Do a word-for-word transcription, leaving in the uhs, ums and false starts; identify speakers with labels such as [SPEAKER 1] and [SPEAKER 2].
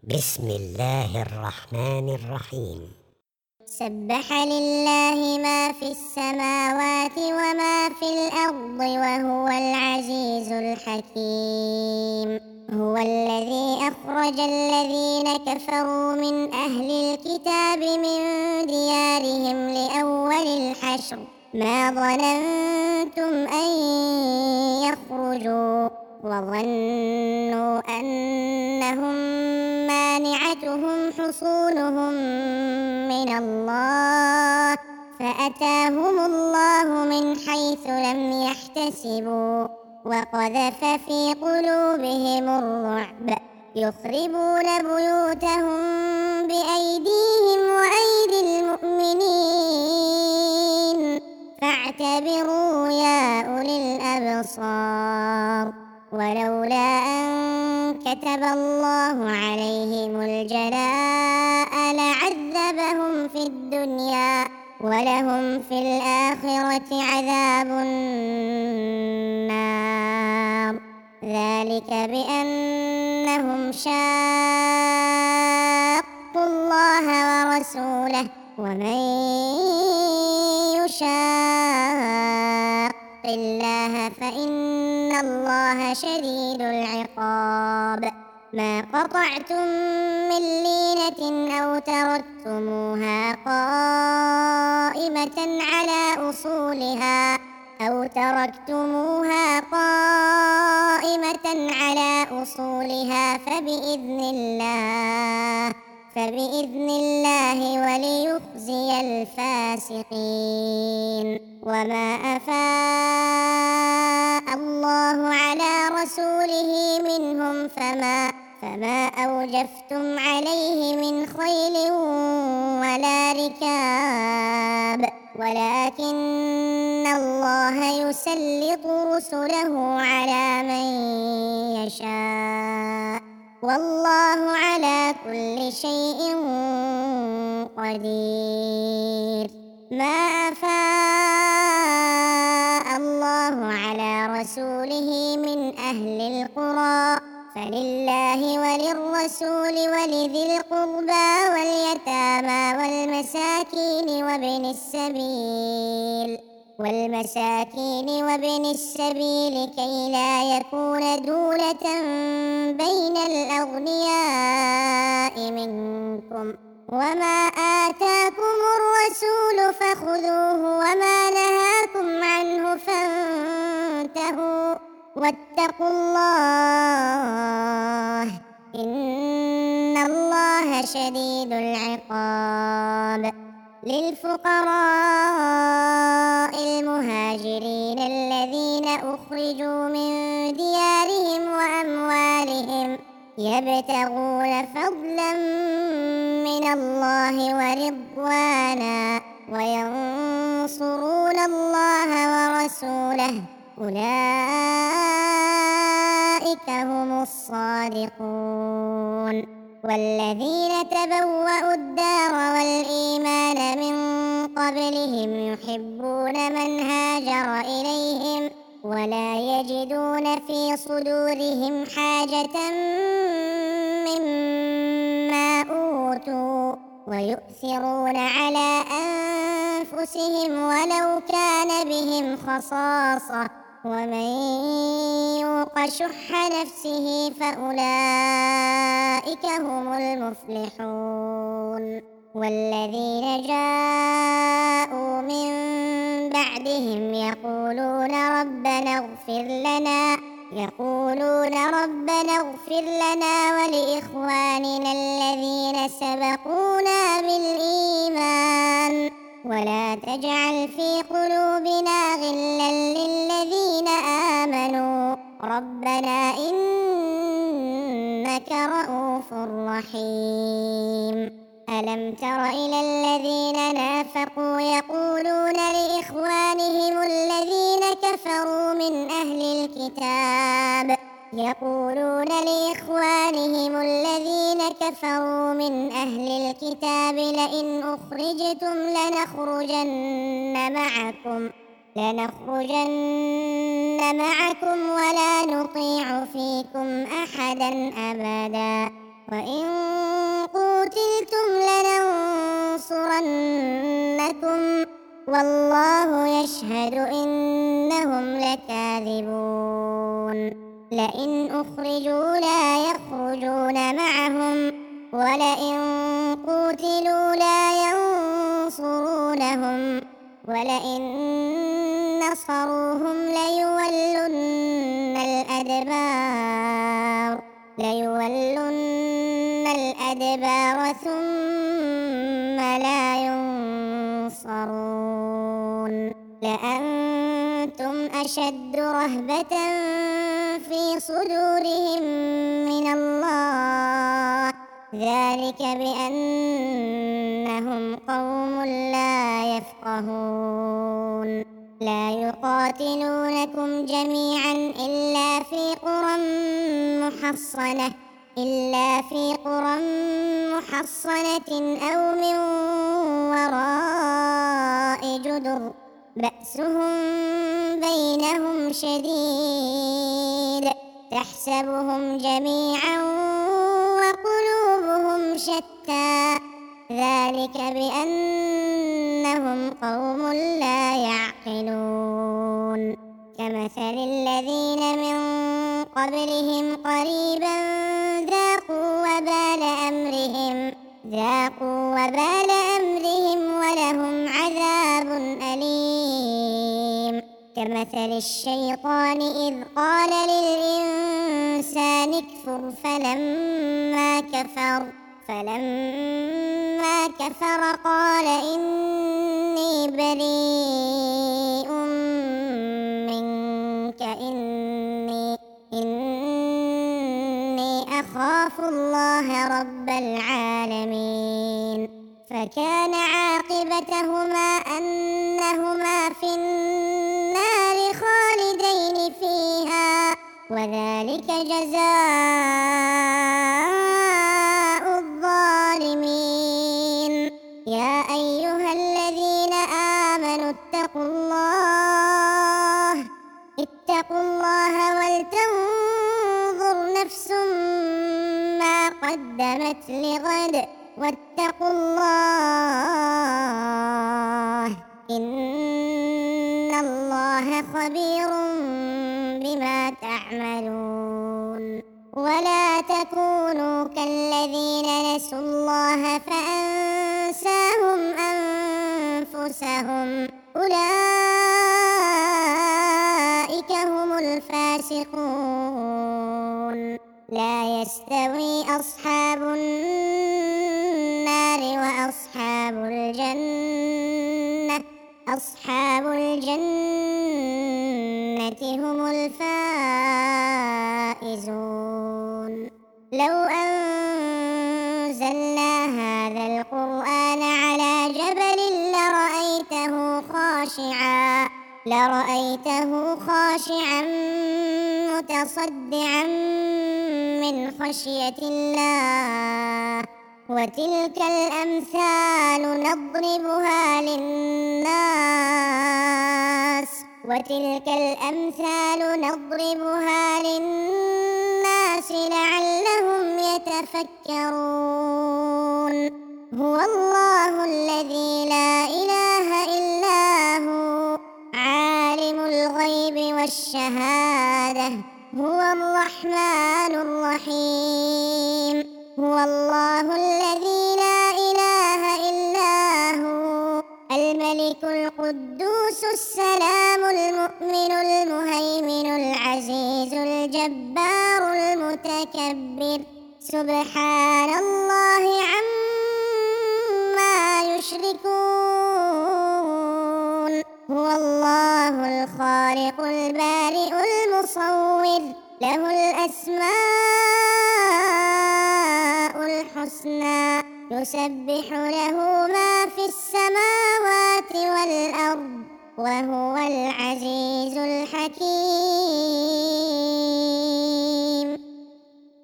[SPEAKER 1] بسم الله الرحمن الرحيم.
[SPEAKER 2] سبح لله ما في السماوات وما في الأرض وهو العزيز الحكيم. هو الذي أخرج الذين كفروا من أهل الكتاب من ديارهم لأول الحشر ما ظننتم أن يخرجوا وظنوا أنهم مانعتهم حصونهم من الله فأتاهم الله من حيث لم يحتسبوا وقذف في قلوبهم الرعب يخربون بيوتهم بأيديهم وأيدي المؤمنين فاعتبروا يا أولي الأبصار. ولولا أن كتب الله عليهم الجلاء لعذبهم في الدنيا ولهم في الآخرة عذاب النار ذلك بأنهم شاقوا الله ورسوله ومن يشاق الله فإن الله شديد العقاب. ما قطعتم من لينة أو تركتموها قائمة على أصولها أو تركتموها قائمة على أصولها فبإذن الله فبإذن الله وليخزي الفاسقين. وما أفاء الله على رسوله منهم فما فما أوجفتم عليه من خيل ولا ركاب ولكن الله يسلط رسله على من يشاء والله على كل شيء قدير. ما أفاء الله على رسوله من أهل القرى فلله وللرسول ولذي القربى واليتامى والمساكين وابن السبيل والمساكين وابن السبيل كي لا يكون دولة بين الأغنياء منكم وما آتاكم الرسول فخذوه وما نهاكم عنه فانتهوا واتقوا الله إن الله شديد العقاب. للفقراء المهاجرين الذين أخرجوا من ديارهم وأموالهم يبتغون فضلا من الله ورضوانا وينصرون الله ورسوله أولئك هم الصادقون. والذين تبوأوا الدار والإيمان من قبلهم يحبون من هاجر إليهم ولا يجدون في صدورهم حاجة مما أوتوا ويؤثرون على أنفسهم ولو كان بهم خصاصة ومن يوق شح نفسه فأولئك هم المفلحون. والذين جاءوا من بعدهم يقولون ربنا اغفر لنا يقولون ربنا اغفر لنا ولإخواننا الذين سبقونا بالإيمان ولا تجعل في قلوبنا غلا للذين آمنوا ربنا إنك رءوف رحيم. ألم تر إلى الذين نافقوا يقولون لإخوانهم الذين كفروا من أهل الكتاب يقولون لإخوانهم الذين كفروا من أهل الكتاب لئن أخرجتم لنخرجن معكم لنخرجن معكم ولا نطيع فيكم أحدا أبدا وإن قوتلتم لننصرنكم والله يشهد إنهم لكاذبون لئن أخرجوا لا يخرجون معهم ولئن قوتلوا لا ينصرونهم ولئن نصروهم ليولن الأدبار ليولن الأدبار ثم لا ينصرون لأنتم أشد رهبة في صدورهم من الله ذلك بأنهم قوم لا يفقهون لا يقاتلونكم جميعا إلا في قرى محصنة إلا في قرى محصنة أو من وراء جدر بأسهم بينهم شديد تحسبهم جميعا وقلوبهم شتى ذلك بأنهم قوم لا يعقلون كمثل الذين من قبلهم قريبا ذاقوا وبال أمرهم ذاقوا وبال أمرهم ولهم عذاب أليم كمثل الشيطان إذ قال للإنسان اكفر فلما كفر فلما كفر قال إني بريء منك إني إني أخاف الله رب العالمين فكان عاقبتهما أنهما في النار خالدين فيها وذلك جزاء الظالمين يا أيها الذين آمنوا اتقوا الله اتقوا الله ولتنظر نفس ما قدمت لغد واتقوا الله إن الله خبير بما تعملون ولا تكونوا كالذين نسوا الله فأنساهم أنفسهم أولئك هم الفاسقون لا يستوي أصحاب النار وأصحاب الجنة أصحاب الجنة هم الفائزون لو أنزلنا هذا القرآن على جبل لرأيته خاشعا لرأيته خاشعا متصدعا من خشية الله وتلك الأمثال نضربها للناس وتلك الأمثال نضربها للناس لعلهم يتفكرون هو الله الذي لا إله إلا هو عالم الغيب والشهادة هو الرحمن الرحيم هو الله الذي لا إله إلا هو الملك القدوس السلام المؤمن المهيمن العزيز الجبار المتكبر سبحان الله عما يشركون هو الله الخالق البارئ المصور له الأسماء الحسنى يسبح له ما في السماوات والأرض وهو العزيز الحكيم